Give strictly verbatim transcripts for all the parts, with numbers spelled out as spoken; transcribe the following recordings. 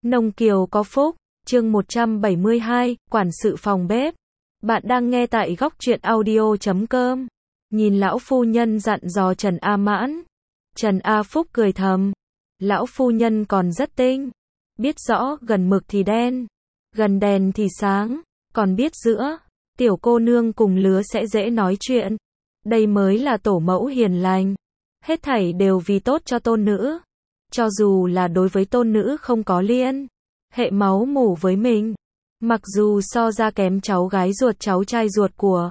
Nông Kiều có phúc, chương một trăm bảy mươi hai, quản sự phòng bếp. Bạn đang nghe tại góc truyện audio chấm com. Nhìn lão phu nhân dặn dò Trần A Mãn. Trần A Phúc cười thầm. Lão phu nhân còn rất tinh. Biết rõ gần mực thì đen, gần đèn thì sáng, còn biết giữa tiểu cô nương cùng lứa sẽ dễ nói chuyện. Đây mới là tổ mẫu hiền lành. Hết thảy đều vì tốt cho tôn nữ. Cho dù là đối với tôn nữ không có liên hệ máu mủ với mình, mặc dù so ra kém cháu gái ruột cháu trai ruột của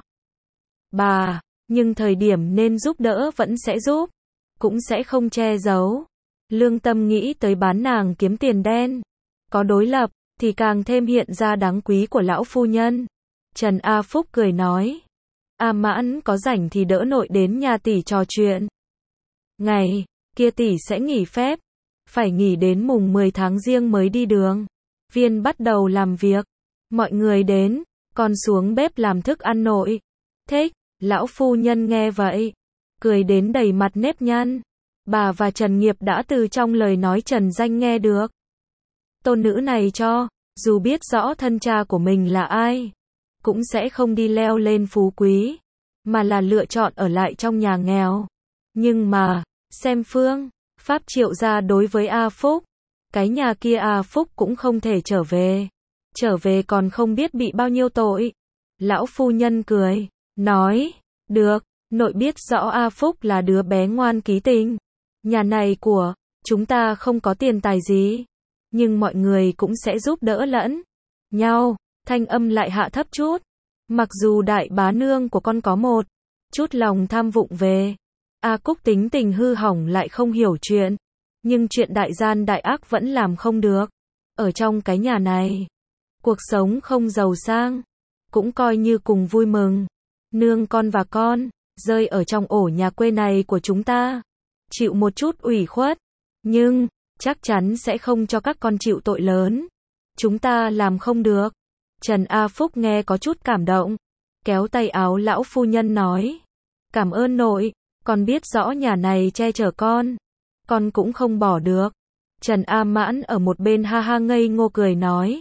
bà, nhưng thời điểm nên giúp đỡ vẫn sẽ giúp, cũng sẽ không che giấu. Lương tâm nghĩ tới bán nàng kiếm tiền đen, có đối lập, thì càng thêm hiện ra đáng quý của lão phu nhân. Trần A Phúc cười nói, A Mãn có rảnh thì đỡ nội đến nhà tỷ trò chuyện. Ngày kia tỷ sẽ nghỉ phép, phải nghỉ đến mùng mười tháng Giêng mới đi đường. Viên bắt đầu làm việc, mọi người đến, con xuống bếp làm thức ăn nội. Thích, lão phu nhân nghe vậy, cười đến đầy mặt nếp nhăn. Bà và Trần Nghiệp đã từ trong lời nói Trần Danh nghe được. Tôn nữ này cho, dù biết rõ thân cha của mình là ai, cũng sẽ không đi leo lên phú quý, mà là lựa chọn ở lại trong nhà nghèo. Nhưng mà, xem phương pháp Triệu gia đối với A Phúc, cái nhà kia A Phúc cũng không thể trở về. Trở về còn không biết bị bao nhiêu tội. Lão phu nhân cười, nói, được, nội biết rõ A Phúc là đứa bé ngoan ký tình. Nhà này của chúng ta không có tiền tài gì, nhưng mọi người cũng sẽ giúp đỡ lẫn nhau. Thanh âm lại hạ thấp chút. Mặc dù đại bá nương của con có một chút lòng tham vụng về A Cúc, tính tình hư hỏng lại không hiểu chuyện, nhưng chuyện đại gian đại ác vẫn làm không được. Ở trong cái nhà này, cuộc sống không giàu sang, cũng coi như cùng vui mừng. Nương con và con rơi ở trong ổ nhà quê này của chúng ta, chịu một chút ủy khuất, nhưng chắc chắn sẽ không cho các con chịu tội lớn. Chúng ta làm không được. Trần A Phúc nghe có chút cảm động, kéo tay áo lão phu nhân nói, cảm ơn nội, con biết rõ nhà này che chở con, con cũng không bỏ được. Trần A Mãn ở một bên ha ha ngây ngô cười nói,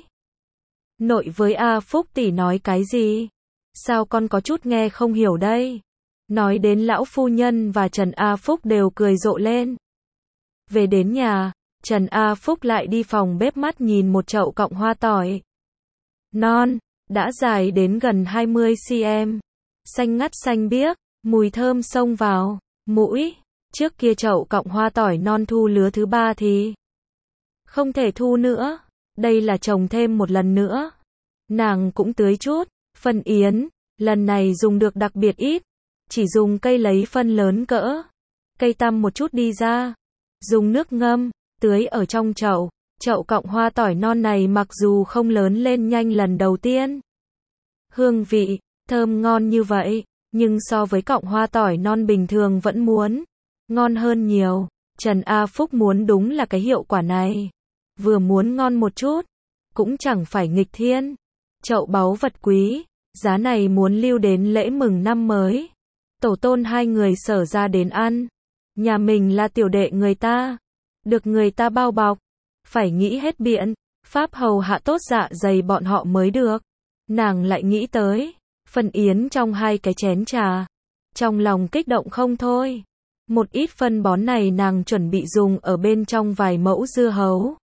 nội với A Phúc tỷ nói cái gì? Sao con có chút nghe không hiểu đây? Nói đến lão phu nhân và Trần A Phúc đều cười rộ lên. Về đến nhà, Trần A Phúc lại đi phòng bếp mắt nhìn một chậu cọng hoa tỏi non, đã dài đến gần hai mươi xăng-ti-mét, xanh ngắt xanh biếc, mùi thơm xông vào mũi. Trước kia chậu cọng hoa tỏi non thu lứa thứ ba thì không thể thu nữa, đây là trồng thêm một lần nữa. Nàng cũng tưới chút phân yến, lần này dùng được đặc biệt ít, chỉ dùng cây lấy phân lớn cỡ cây tăm một chút đi ra, dùng nước ngâm tưới ở trong chậu. Chậu cọng hoa tỏi non này mặc dù không lớn lên nhanh lần đầu tiên, hương vị thơm ngon như vậy, nhưng so với cọng hoa tỏi non bình thường vẫn muốn ngon hơn nhiều. Trần A Phúc muốn đúng là cái hiệu quả này, vừa muốn ngon một chút, cũng chẳng phải nghịch thiên. Chậu báu vật quý, giá này muốn lưu đến lễ mừng năm mới, tổ tôn hai người Sở ra đến ăn. Nhà mình là tiểu đệ người ta, được người ta bao bọc, phải nghĩ hết biện pháp hầu hạ tốt dạ dày bọn họ mới được. Nàng lại nghĩ tới phân yến trong hai cái chén trà, trong lòng kích động không thôi. Một ít phân bón này nàng chuẩn bị dùng ở bên trong vài mẫu dưa hấu.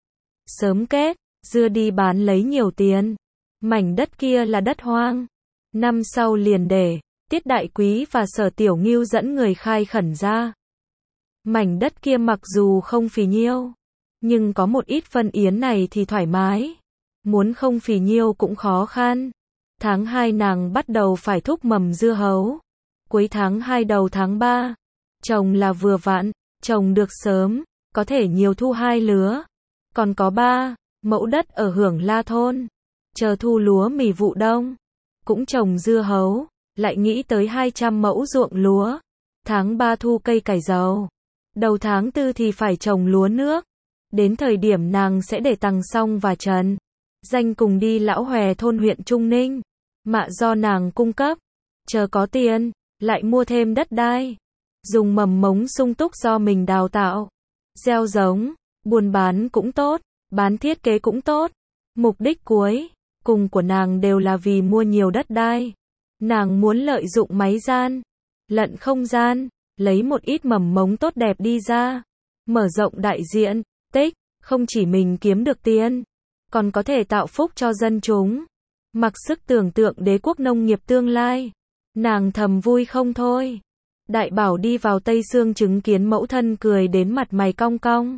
Sớm kết dưa đi bán lấy nhiều tiền. Mảnh đất kia là đất hoang, năm sau liền để Tiết Đại Quý và Sở Tiểu Ngưu dẫn người khai khẩn ra. Mảnh đất kia mặc dù không phì nhiêu, nhưng có một ít phân yến này thì thoải mái, muốn không phì nhiêu cũng khó khăn. Tháng hai nàng bắt đầu phải thúc mầm dưa hấu, cuối tháng hai đầu tháng ba, trồng là vừa vặn, trồng được sớm, có thể nhiều thu hai lứa. Còn có ba mẫu đất ở Hưởng La thôn, chờ thu lúa mì vụ đông, cũng trồng dưa hấu, lại nghĩ tới hai trăm mẫu ruộng lúa. Tháng ba thu cây cải dầu, đầu tháng tư thì phải trồng lúa nước. Đến thời điểm nàng sẽ để Tằng Song và Trần Danh cùng đi Lão Hòe thôn huyện Trung Ninh, mạ do nàng cung cấp, chờ có tiền, lại mua thêm đất đai, dùng mầm mống sung túc do mình đào tạo, gieo giống, buôn bán cũng tốt. bán thiết kế cũng tốt. Mục đích cuối cùng của nàng đều là vì mua nhiều đất đai. Nàng muốn lợi dụng máy gian, lận không gian, lấy một ít mầm mống tốt đẹp đi ra, mở rộng đại diện tích, không chỉ mình kiếm được tiền, còn có thể tạo phúc cho dân chúng. Mặc sức tưởng tượng đế quốc nông nghiệp tương lai, nàng thầm vui không thôi. Đại Bảo đi vào Tây Sương chứng kiến mẫu thân cười đến mặt mày cong cong.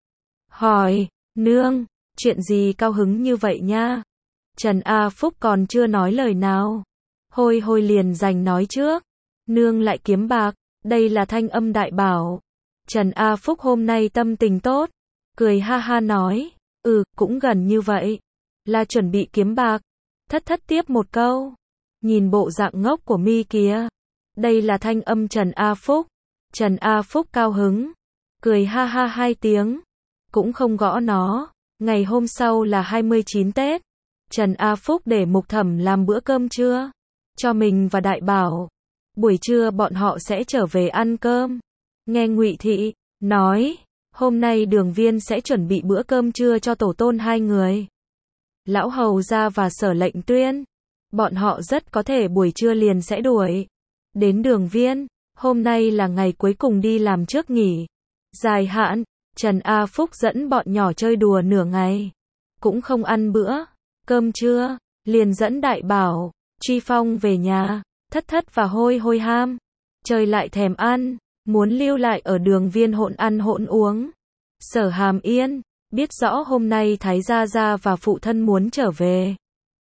Hỏi, nương, chuyện gì cao hứng như vậy nha? Trần A Phúc còn chưa nói lời nào. Hôi hôi liền giành nói trước. Nương lại kiếm bạc, đây là thanh âm Đại Bảo. Trần A Phúc hôm nay tâm tình tốt, cười ha ha nói, ừ, cũng gần như vậy. Là chuẩn bị kiếm bạc. Thất thất tiếp một câu. Nhìn bộ dạng ngốc của mi kia. Đây là thanh âm Trần A Phúc. Trần A Phúc cao hứng, cười ha ha hai tiếng, cũng không gõ nó. Ngày hôm sau là hai mươi chín Tết. Trần A Phúc để Mục Thẩm làm bữa cơm trưa cho mình và Đại Bảo. Buổi trưa bọn họ sẽ trở về ăn cơm. Nghe Ngụy Thị nói, hôm nay Đường Viên sẽ chuẩn bị bữa cơm trưa cho tổ tôn hai người. Lão Hầu Gia và Sở Lệnh Tuyên, bọn họ rất có thể buổi trưa liền sẽ đuổi đến Đường Viên. Hôm nay là ngày cuối cùng đi làm trước nghỉ dài hạn. Trần A Phúc dẫn bọn nhỏ chơi đùa nửa ngày, cũng không ăn bữa cơm trưa, liền dẫn Đại Bảo, Truy Phong về nhà. Thất thất và hôi hôi ham chơi lại thèm ăn, muốn lưu lại ở Đường Viên hỗn ăn hỗn uống. Sở Hàm Yên biết rõ hôm nay Thái Gia Gia và phụ thân muốn trở về.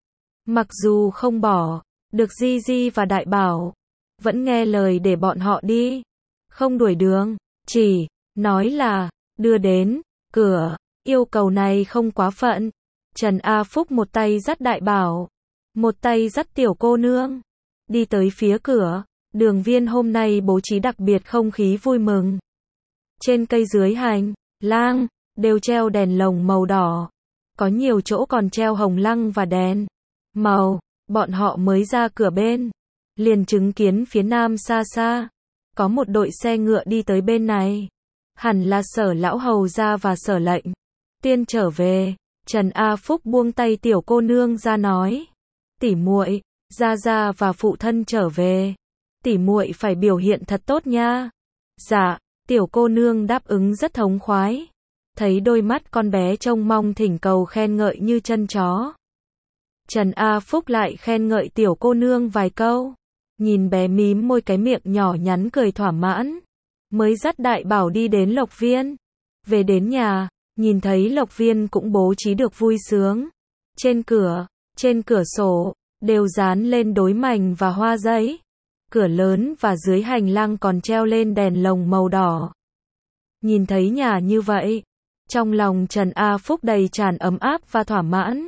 Mặc dù không bỏ được Di Di và Đại Bảo, vẫn nghe lời để bọn họ đi, không đuổi đường, chỉ nói là đưa đến cửa. Yêu cầu này không quá phận. Trần A Phúc một tay dắt Đại Bảo, một tay dắt tiểu cô nương, đi tới phía cửa. Đường Viên hôm nay bố trí đặc biệt không khí vui mừng. Trên cây dưới hành lang đều treo đèn lồng màu đỏ, có nhiều chỗ còn treo hồng lăng và đèn màu. Bọn họ mới ra cửa bên, liền chứng kiến phía nam xa xa có một đội xe ngựa đi tới bên này. Hẳn là Sở Lão Hầu Gia và Sở Lệnh Tuyên trở về. Trần A Phúc buông tay tiểu cô nương ra nói, tỷ muội, Gia Gia và phụ thân trở về, tỷ muội phải biểu hiện thật tốt nha. Dạ. Tiểu cô nương đáp ứng rất thống khoái, thấy đôi mắt con bé trông mong thỉnh cầu khen ngợi như chân chó. Trần A Phúc lại khen ngợi tiểu cô nương vài câu, nhìn bé mím môi cái miệng nhỏ nhắn cười thỏa mãn, mới dắt Đại Bảo đi đến Lộc Viên. Về đến nhà, nhìn thấy Lộc Viên cũng bố trí được vui sướng. Trên cửa, trên cửa sổ, đều dán lên đối mảnh và hoa giấy. Cửa lớn và dưới hành lang còn treo lên đèn lồng màu đỏ. Nhìn thấy nhà như vậy, trong lòng Trần A Phúc đầy tràn ấm áp và thỏa mãn.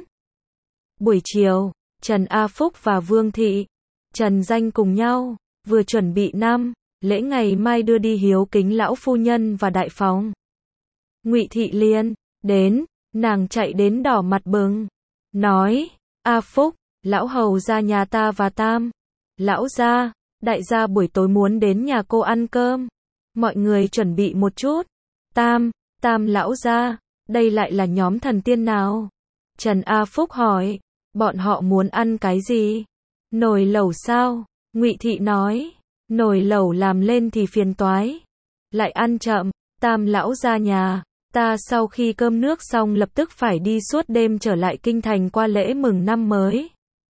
Buổi chiều, Trần A Phúc và Vương Thị, Trần Danh cùng nhau, vừa chuẩn bị năm lễ ngày mai đưa đi hiếu kính lão phu nhân và đại phóng. Ngụy Thị liền đến, nàng chạy đến đỏ mặt bừng, nói, A Phúc, lão hầu gia nhà ta và Tam lão gia, đại gia buổi tối muốn đến nhà cô ăn cơm. Mọi người chuẩn bị một chút. Tam, Tam lão gia, đây lại là nhóm thần tiên nào? Trần A Phúc hỏi, bọn họ muốn ăn cái gì? Nồi lẩu sao? Ngụy Thị nói, nồi lẩu làm lên thì phiền toái, lại ăn chậm. Tam lão gia nhà ta sau khi cơm nước xong lập tức phải đi suốt đêm trở lại kinh thành qua lễ mừng năm mới.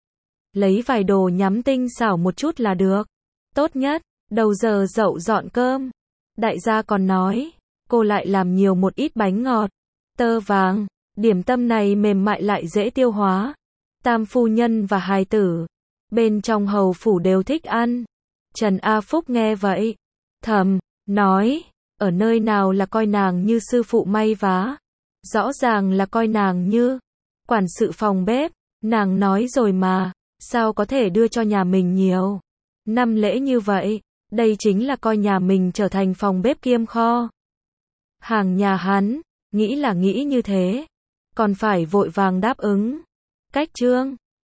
Lấy vài đồ nhắm tinh xảo một chút là được. Tốt nhất, đầu giờ dậu dọn cơm. Đại gia còn nói, cô lại làm nhiều một ít bánh ngọt, tơ vàng, điểm tâm này mềm mại lại dễ tiêu hóa. Tam phu nhân và hài tử, bên trong hầu phủ đều thích ăn. Trần A Phúc nghe vậy, thầm, nói, ở nơi nào là coi nàng như sư phụ may vá, rõ ràng là coi nàng như quản sự phòng bếp. Nàng nói rồi mà, sao có thể đưa cho nhà mình nhiều năm lễ như vậy, đây chính là coi nhà mình trở thành phòng bếp kiêm kho hàng nhà hắn. Nghĩ là nghĩ như thế, còn phải vội vàng đáp ứng. Cách chương